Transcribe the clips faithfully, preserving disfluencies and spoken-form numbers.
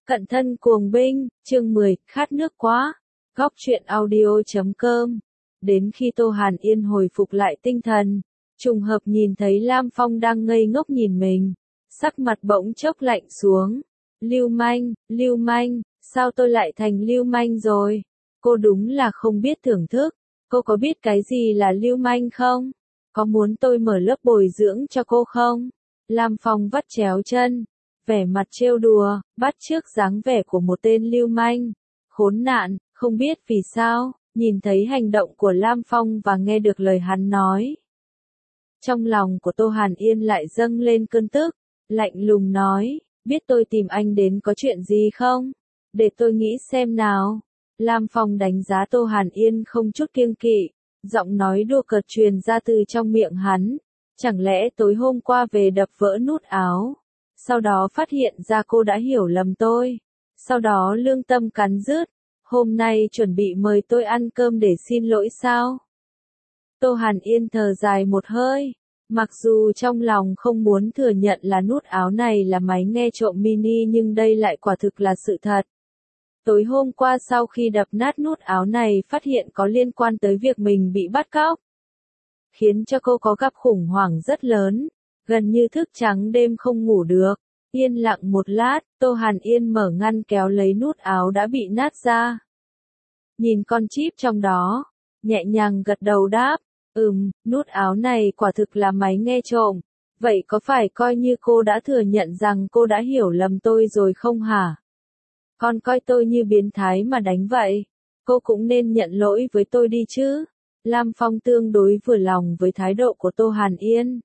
Cận thân cuồng binh, chương mười, khát nước quá. Góc truyện audio chấm com. Đến khi Tô Hàn Yên hồi phục lại tinh thần, trùng hợp nhìn thấy Lam Phong đang ngây ngốc nhìn mình, sắc mặt bỗng chốc lạnh xuống. Lưu manh, lưu manh, sao tôi lại thành lưu manh rồi? Cô đúng là không biết thưởng thức. Cô có biết cái gì là lưu manh không? Có muốn tôi mở lớp bồi dưỡng cho cô không? Lam Phong vắt chéo chân, vẻ mặt trêu đùa, bắt chước dáng vẻ của một tên lưu manh. Khốn nạn, không biết vì sao, nhìn thấy hành động của Lam Phong và nghe được lời hắn nói. Trong lòng của Tô Hàn Yên lại dâng lên cơn tức, lạnh lùng nói, biết tôi tìm anh đến có chuyện gì không? Để tôi nghĩ xem nào. Lam Phong đánh giá Tô Hàn Yên không chút kiêng kỵ, giọng nói đùa cợt truyền ra từ trong miệng hắn. Chẳng lẽ tối hôm qua về đập vỡ nút áo, sau đó phát hiện ra cô đã hiểu lầm tôi, sau đó lương tâm cắn rứt, hôm nay chuẩn bị mời tôi ăn cơm để xin lỗi sao? Tô Hàn Yên thở dài một hơi, mặc dù trong lòng không muốn thừa nhận là nút áo này là máy nghe trộm mini nhưng đây lại quả thực là sự thật. Tối hôm qua sau khi đập nát nút áo này phát hiện có liên quan tới việc mình bị bắt cóc, khiến cho cô có gặp khủng hoảng rất lớn, gần như thức trắng đêm không ngủ được. Yên lặng một lát, Tô Hàn Yên mở ngăn kéo lấy nút áo đã bị nát ra. Nhìn con chip trong đó, nhẹ nhàng gật đầu đáp, ừm, nút áo này quả thực là máy nghe trộm. Vậy có phải coi như cô đã thừa nhận rằng cô đã hiểu lầm tôi rồi không hả? Còn coi tôi như biến thái mà đánh vậy, cô cũng nên nhận lỗi với tôi đi chứ. Lam Phong tương đối vừa lòng với thái độ của Tô Hàn Yên.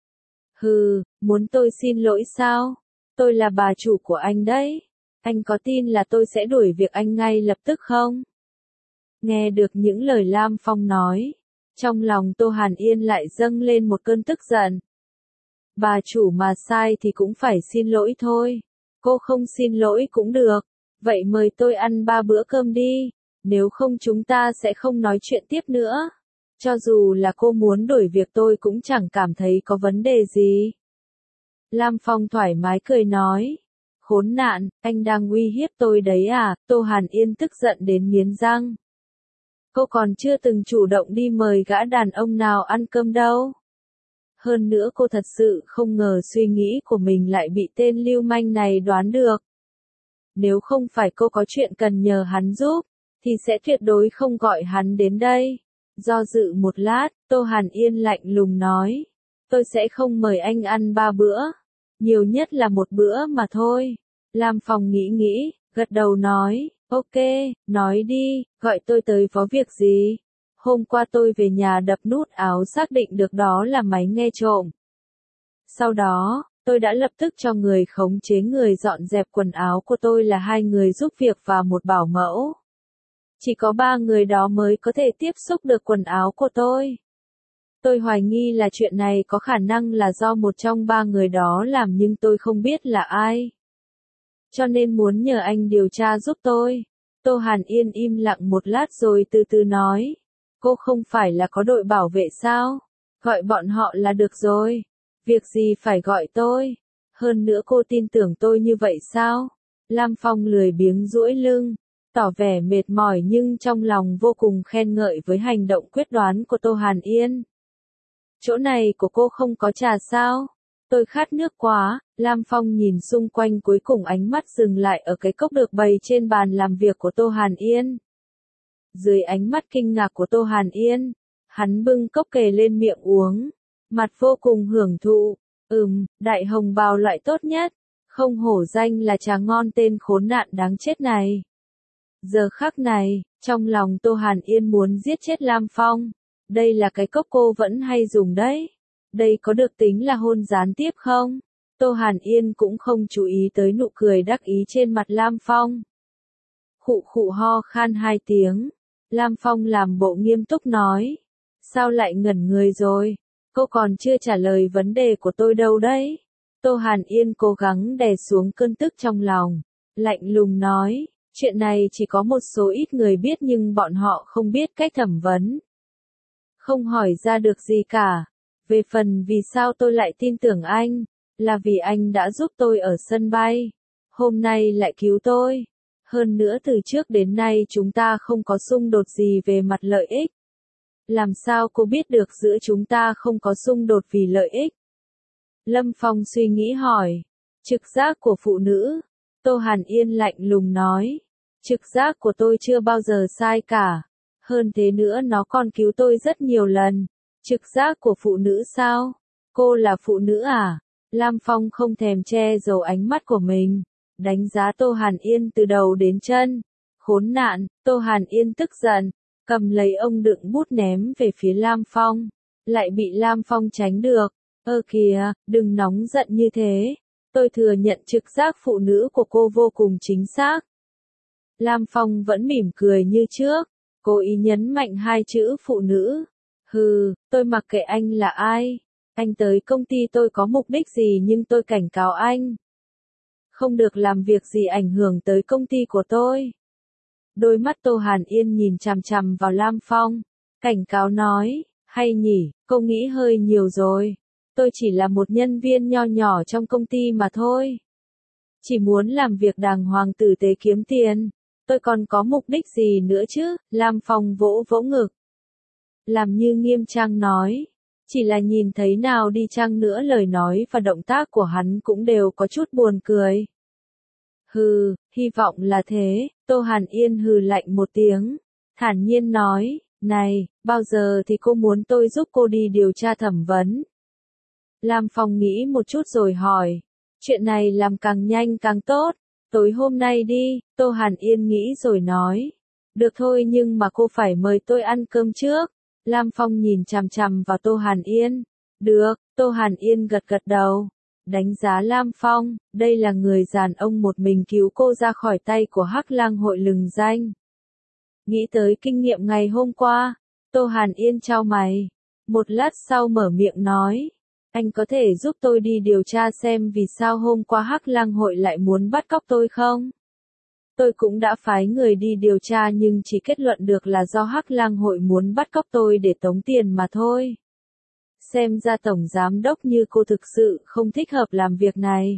Hừ, muốn tôi xin lỗi sao? Tôi là bà chủ của anh đấy. Anh có tin là tôi sẽ đuổi việc anh ngay lập tức không? Nghe được những lời Lam Phong nói, trong lòng Tô Hàn Yên lại dâng lên một cơn tức giận. Bà chủ mà sai thì cũng phải xin lỗi thôi. Cô không xin lỗi cũng được. Vậy mời tôi ăn ba bữa cơm đi. Nếu không chúng ta sẽ không nói chuyện tiếp nữa. Cho dù là cô muốn đổi việc tôi cũng chẳng cảm thấy có vấn đề gì. Lam Phong thoải mái cười nói. Khốn nạn, anh đang uy hiếp tôi đấy à? Tô Hàn Yên tức giận đến nghiến răng. Cô còn chưa từng chủ động đi mời gã đàn ông nào ăn cơm đâu. Hơn nữa cô thật sự không ngờ suy nghĩ của mình lại bị tên lưu manh này đoán được. Nếu không phải cô có chuyện cần nhờ hắn giúp, thì sẽ tuyệt đối không gọi hắn đến đây. Do dự một lát, Tô Hàn Yên lạnh lùng nói, tôi sẽ không mời anh ăn ba bữa, nhiều nhất là một bữa mà thôi. Lam Phong nghĩ nghĩ, gật đầu nói, ok, nói đi, gọi tôi tới có việc gì? Hôm qua tôi về nhà đập nút áo xác định được đó là máy nghe trộm. Sau đó, tôi đã lập tức cho người khống chế người dọn dẹp quần áo của tôi là hai người giúp việc và một bảo mẫu. Chỉ có ba người đó mới có thể tiếp xúc được quần áo của tôi. Tôi hoài nghi là chuyện này có khả năng là do một trong ba người đó làm nhưng tôi không biết là ai. Cho nên muốn nhờ anh điều tra giúp tôi. Tô Hàn Yên im lặng một lát rồi từ từ nói. Cô không phải là có đội bảo vệ sao? Gọi bọn họ là được rồi. Việc gì phải gọi tôi? Hơn nữa cô tin tưởng tôi như vậy sao? Lam Phong lười biếng duỗi lưng, tỏ vẻ mệt mỏi nhưng trong lòng vô cùng khen ngợi với hành động quyết đoán của Tô Hàn Yên. Chỗ này của cô không có trà sao? Tôi khát nước quá. Lam Phong nhìn xung quanh cuối cùng ánh mắt dừng lại ở cái cốc được bày trên bàn làm việc của Tô Hàn Yên. Dưới ánh mắt kinh ngạc của Tô Hàn Yên, hắn bưng cốc kề lên miệng uống, mặt vô cùng hưởng thụ. Ừm, đại hồng bào loại tốt nhất, không hổ danh là trà ngon tên khốn nạn đáng chết này. Giờ khắc này, trong lòng Tô Hàn Yên muốn giết chết Lam Phong. Đây là cái cốc cô vẫn hay dùng đấy. Đây có được tính là hôn gián tiếp không? Tô Hàn Yên cũng không chú ý tới nụ cười đắc ý trên mặt Lam Phong. Khụ khụ ho khan hai tiếng. Lam Phong làm bộ nghiêm túc nói. Sao lại ngẩn người rồi? Cô còn chưa trả lời vấn đề của tôi đâu đấy. Tô Hàn Yên cố gắng đè xuống cơn tức trong lòng. Lạnh lùng nói. Chuyện này chỉ có một số ít người biết nhưng bọn họ không biết cách thẩm vấn. Không hỏi ra được gì cả. Về phần vì sao tôi lại tin tưởng anh, là vì anh đã giúp tôi ở sân bay. hôm nay lại cứu tôi. Hơn nữa từ trước đến nay chúng ta không có xung đột gì về mặt lợi ích. Làm sao cô biết được giữa chúng ta không có xung đột vì lợi ích? Lâm Phong suy nghĩ hỏi. Trực giác của phụ nữ. Tô Hàn Yên lạnh lùng nói. Trực giác của tôi chưa bao giờ sai cả. Hơn thế nữa nó còn cứu tôi rất nhiều lần. Trực giác của phụ nữ sao? Cô là phụ nữ à? Lam Phong không thèm che giấu ánh mắt của mình. Đánh giá Tô Hàn Yên từ đầu đến chân. Khốn nạn, Tô Hàn Yên tức giận. Cầm lấy ông đựng bút ném về phía Lam Phong. Lại bị Lam Phong tránh được. Ơ kìa, đừng nóng giận như thế. Tôi thừa nhận trực giác phụ nữ của cô vô cùng chính xác. Lam Phong vẫn mỉm cười như trước. Cố ý nhấn mạnh hai chữ phụ nữ. Hừ, tôi mặc kệ anh là ai. Anh tới công ty tôi có mục đích gì nhưng tôi cảnh cáo anh. Không được làm việc gì ảnh hưởng tới công ty của tôi. Đôi mắt Tô Hàn Yên nhìn chằm chằm vào Lam Phong. Cảnh cáo nói, hay nhỉ, cô nghĩ hơi nhiều rồi. Tôi chỉ là một nhân viên nho nhỏ trong công ty mà thôi. Chỉ muốn làm việc đàng hoàng tử tế kiếm tiền. Tôi còn có mục đích gì nữa chứ? Lam Phong vỗ vỗ ngực. Làm như nghiêm trang nói. Chỉ là nhìn thấy nào đi chăng nữa lời nói và động tác của hắn cũng đều có chút buồn cười. Hừ, hy vọng là thế. Tô Hàn Yên hừ lạnh một tiếng. Thản nhiên nói, này, bao giờ thì cô muốn tôi giúp cô đi điều tra thẩm vấn? Lam Phong nghĩ một chút rồi hỏi. Chuyện này làm càng nhanh càng tốt. Tối hôm nay đi, Tô Hàn Yên nghĩ rồi nói. Được thôi nhưng mà cô phải mời tôi ăn cơm trước. Lam Phong nhìn chằm chằm vào Tô Hàn Yên. Được, Tô Hàn Yên gật gật đầu. Đánh giá Lam Phong, đây là người đàn ông một mình cứu cô ra khỏi tay của Hắc Lang hội lừng danh. Nghĩ tới kinh nghiệm ngày hôm qua, Tô Hàn Yên chau mày. Một lát sau mở miệng nói. Anh có thể giúp tôi đi điều tra xem vì sao hôm qua Hắc Lang hội lại muốn bắt cóc tôi không? Tôi cũng đã phái người đi điều tra nhưng chỉ kết luận được là do Hắc Lang hội muốn bắt cóc tôi để tống tiền mà thôi. Xem ra tổng giám đốc như cô thực sự không thích hợp làm việc này.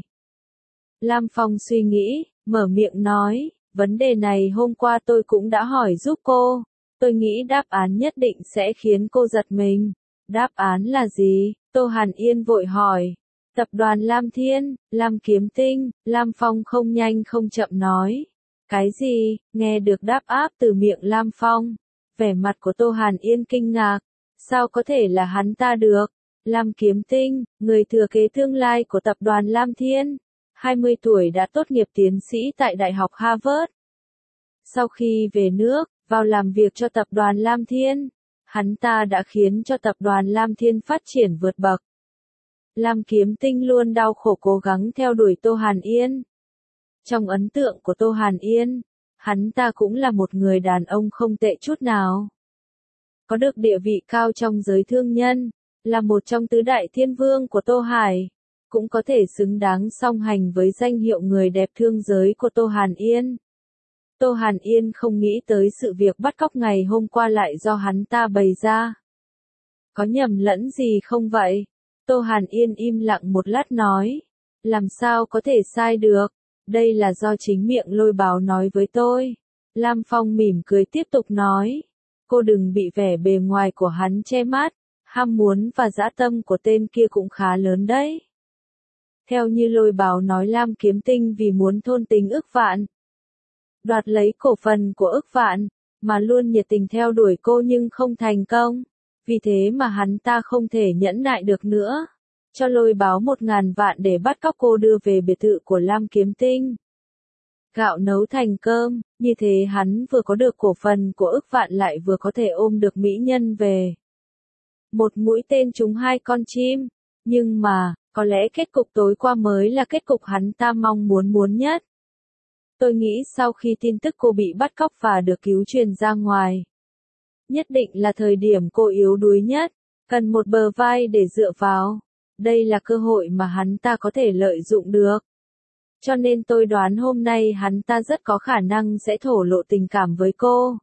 Lam Phong suy nghĩ, mở miệng nói, vấn đề này hôm qua tôi cũng đã hỏi giúp cô. Tôi nghĩ đáp án nhất định sẽ khiến cô giật mình. Đáp án là gì? Tô Hàn Yên vội hỏi. Tập đoàn Lam Thiên, Lam Kiếm Tinh, Lam Phong không nhanh không chậm nói. Cái gì? Nghe được đáp áp từ miệng Lam Phong. Vẻ mặt của Tô Hàn Yên kinh ngạc. Sao có thể là hắn ta được? Lam Kiếm Tinh, người thừa kế tương lai của tập đoàn Lam Thiên. hai mươi tuổi đã tốt nghiệp tiến sĩ tại Đại học Harvard. Sau khi về nước, vào làm việc cho tập đoàn Lam Thiên, hắn ta đã khiến cho tập đoàn Lam Thiên phát triển vượt bậc. Lam Kiếm Tinh luôn đau khổ cố gắng theo đuổi Tô Hàn Yên. Trong ấn tượng của Tô Hàn Yên, hắn ta cũng là một người đàn ông không tệ chút nào. Có được địa vị cao trong giới thương nhân, là một trong tứ đại thiên vương của Tô Hải, cũng có thể xứng đáng song hành với danh hiệu người đẹp thương giới của Tô Hàn Yên. Tô Hàn Yên không nghĩ tới sự việc bắt cóc ngày hôm qua lại do hắn ta bày ra. Có nhầm lẫn gì không vậy? Tô Hàn Yên im lặng một lát nói. Làm sao có thể sai được? Đây là do chính miệng Lôi Báo nói với tôi. Lam Phong mỉm cười tiếp tục nói. Cô đừng bị vẻ bề ngoài của hắn che mắt. Ham muốn và dã tâm của tên kia cũng khá lớn đấy. Theo như Lôi Báo nói Lam Kiếm Tinh vì muốn thôn tính ức vạn, đoạt lấy cổ phần của ức vạn, mà luôn nhiệt tình theo đuổi cô nhưng không thành công. Vì thế mà hắn ta không thể nhẫn nại được nữa. Cho Lôi Báo một ngàn vạn để bắt cóc cô đưa về biệt thự của Lam Kiếm Tinh. Gạo nấu thành cơm, như thế hắn vừa có được cổ phần của ức vạn lại vừa có thể ôm được mỹ nhân về. Một mũi tên trúng hai con chim. Nhưng mà, có lẽ kết cục tối qua mới là kết cục hắn ta mong muốn muốn nhất. Tôi nghĩ sau khi tin tức cô bị bắt cóc và được cứu truyền ra ngoài, nhất định là thời điểm cô yếu đuối nhất, cần một bờ vai để dựa vào. Đây là cơ hội mà hắn ta có thể lợi dụng được. Cho nên tôi đoán hôm nay hắn ta rất có khả năng sẽ thổ lộ tình cảm với cô.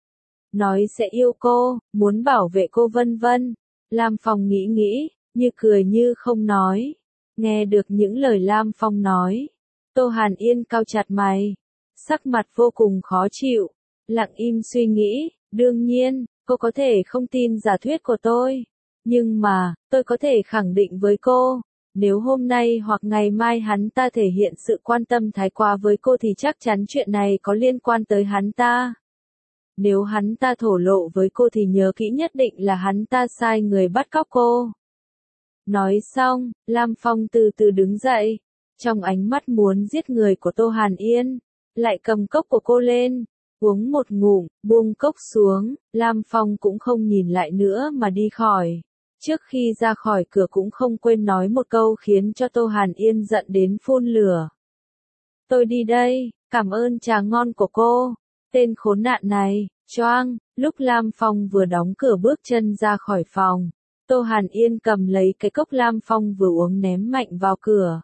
Nói sẽ yêu cô, muốn bảo vệ cô vân vân. Lam Phong nghĩ nghĩ, như cười như không nói. Nghe được những lời Lam Phong nói, Tô Hàn Yên cau chặt mày, sắc mặt vô cùng khó chịu, lặng im suy nghĩ, đương nhiên, cô có thể không tin giả thuyết của tôi. Nhưng mà, tôi có thể khẳng định với cô, nếu hôm nay hoặc ngày mai hắn ta thể hiện sự quan tâm thái quá với cô thì chắc chắn chuyện này có liên quan tới hắn ta. Nếu hắn ta thổ lộ với cô thì nhớ kỹ nhất định là hắn ta sai người bắt cóc cô. Nói xong, Lam Phong từ từ đứng dậy, trong ánh mắt muốn giết người của Tô Hàn Yên, lại cầm cốc của cô lên, uống một ngụm, buông cốc xuống, Lam Phong cũng không nhìn lại nữa mà đi khỏi. Trước khi ra khỏi cửa cũng không quên nói một câu khiến cho Tô Hàn Yên giận đến phun lửa. Tôi đi đây, cảm ơn trà ngon của cô. Tên khốn nạn này, choang, lúc Lam Phong vừa đóng cửa bước chân ra khỏi phòng, Tô Hàn Yên cầm lấy cái cốc Lam Phong vừa uống ném mạnh vào cửa.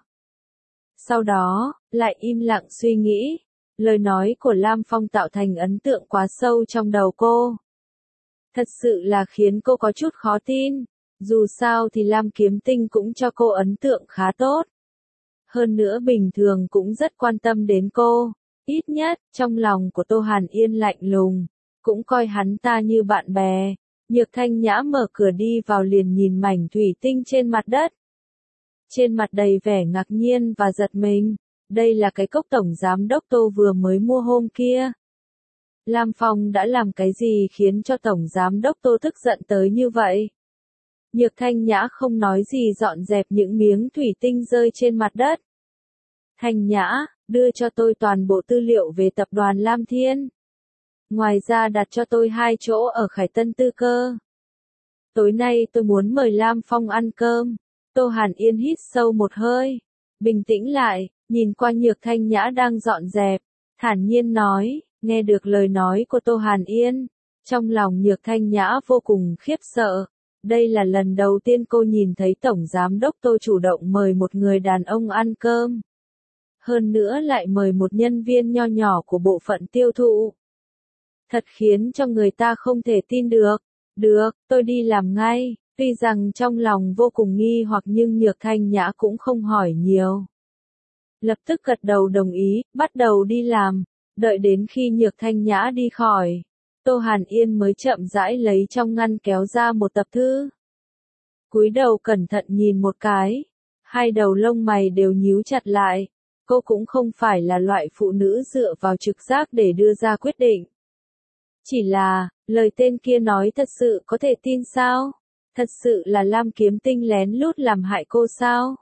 Sau đó, lại im lặng suy nghĩ, lời nói của Lam Phong tạo thành ấn tượng quá sâu trong đầu cô. Thật sự là khiến cô có chút khó tin, dù sao thì Lam Kiếm Tinh cũng cho cô ấn tượng khá tốt. Hơn nữa bình thường cũng rất quan tâm đến cô, ít nhất, trong lòng của Tô Hàn Yên lạnh lùng, cũng coi hắn ta như bạn bè. Nhược Thanh Nhã mở cửa đi vào liền nhìn mảnh thủy tinh trên mặt đất. Trên mặt đầy vẻ ngạc nhiên và giật mình, đây là cái cốc tổng giám đốc Tô vừa mới mua hôm kia. Lam Phong đã làm cái gì khiến cho tổng giám đốc Tô tức giận tới như vậy? Nhược Thanh Nhã không nói gì dọn dẹp những miếng thủy tinh rơi trên mặt đất. Thanh Nhã, đưa cho tôi toàn bộ tư liệu về tập đoàn Lam Thiên. Ngoài ra đặt cho tôi hai chỗ ở Khải Tân Tư Cơ. Tối nay tôi muốn mời Lam Phong ăn cơm. Tô Hàn Yên hít sâu một hơi, bình tĩnh lại, nhìn qua Nhược Thanh Nhã đang dọn dẹp, thản nhiên nói, nghe được lời nói của Tô Hàn Yên. Trong lòng Nhược Thanh Nhã vô cùng khiếp sợ. Đây là lần đầu tiên cô nhìn thấy Tổng Giám đốc Tô chủ động mời một người đàn ông ăn cơm. Hơn nữa lại mời một nhân viên nho nhỏ của bộ phận tiêu thụ. Thật khiến cho người ta không thể tin được. Được, tôi đi làm ngay. Tuy rằng trong lòng vô cùng nghi hoặc nhưng Nhược Thanh Nhã cũng không hỏi nhiều. Lập tức gật đầu đồng ý, bắt đầu đi làm. Đợi đến khi Nhược Thanh Nhã đi khỏi, Tô Hàn Yên mới chậm rãi lấy trong ngăn kéo ra một tập thư. Cúi đầu cẩn thận nhìn một cái, hai đầu lông mày đều nhíu chặt lại. Cô cũng không phải là loại phụ nữ dựa vào trực giác để đưa ra quyết định. Chỉ là, lời tên kia nói thật sự có thể tin sao? Thật sự là Lam Kiếm Tinh lén lút làm hại cô sao?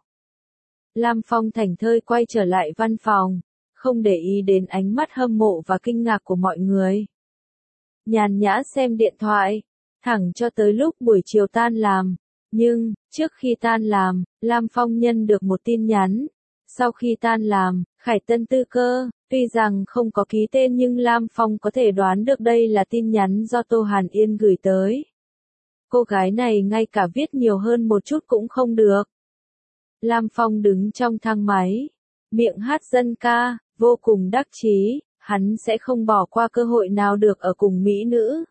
Lam Phong thảnh thơi quay trở lại văn phòng, không để ý đến ánh mắt hâm mộ và kinh ngạc của mọi người. Nhàn nhã xem điện thoại, thẳng cho tới lúc buổi chiều tan làm. Nhưng, trước khi tan làm, Lam Phong nhận được một tin nhắn. Sau khi tan làm, Khải Tân Tư Cơ, tuy rằng không có ký tên nhưng Lam Phong có thể đoán được đây là tin nhắn do Tô Hàn Yên gửi tới. Cô gái này ngay cả viết nhiều hơn một chút cũng không được. Lam Phong đứng trong thang máy, miệng hát dân ca, vô cùng đắc chí, hắn sẽ không bỏ qua cơ hội nào được ở cùng mỹ nữ.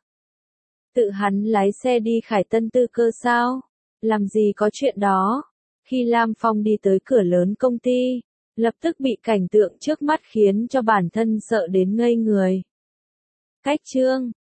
Tự hắn lái xe đi Khải Tân Tư Cơ sao? Làm gì có chuyện đó? Khi Lam Phong đi tới cửa lớn công ty, lập tức bị cảnh tượng trước mắt khiến cho bản thân sợ đến ngây người. Cách chương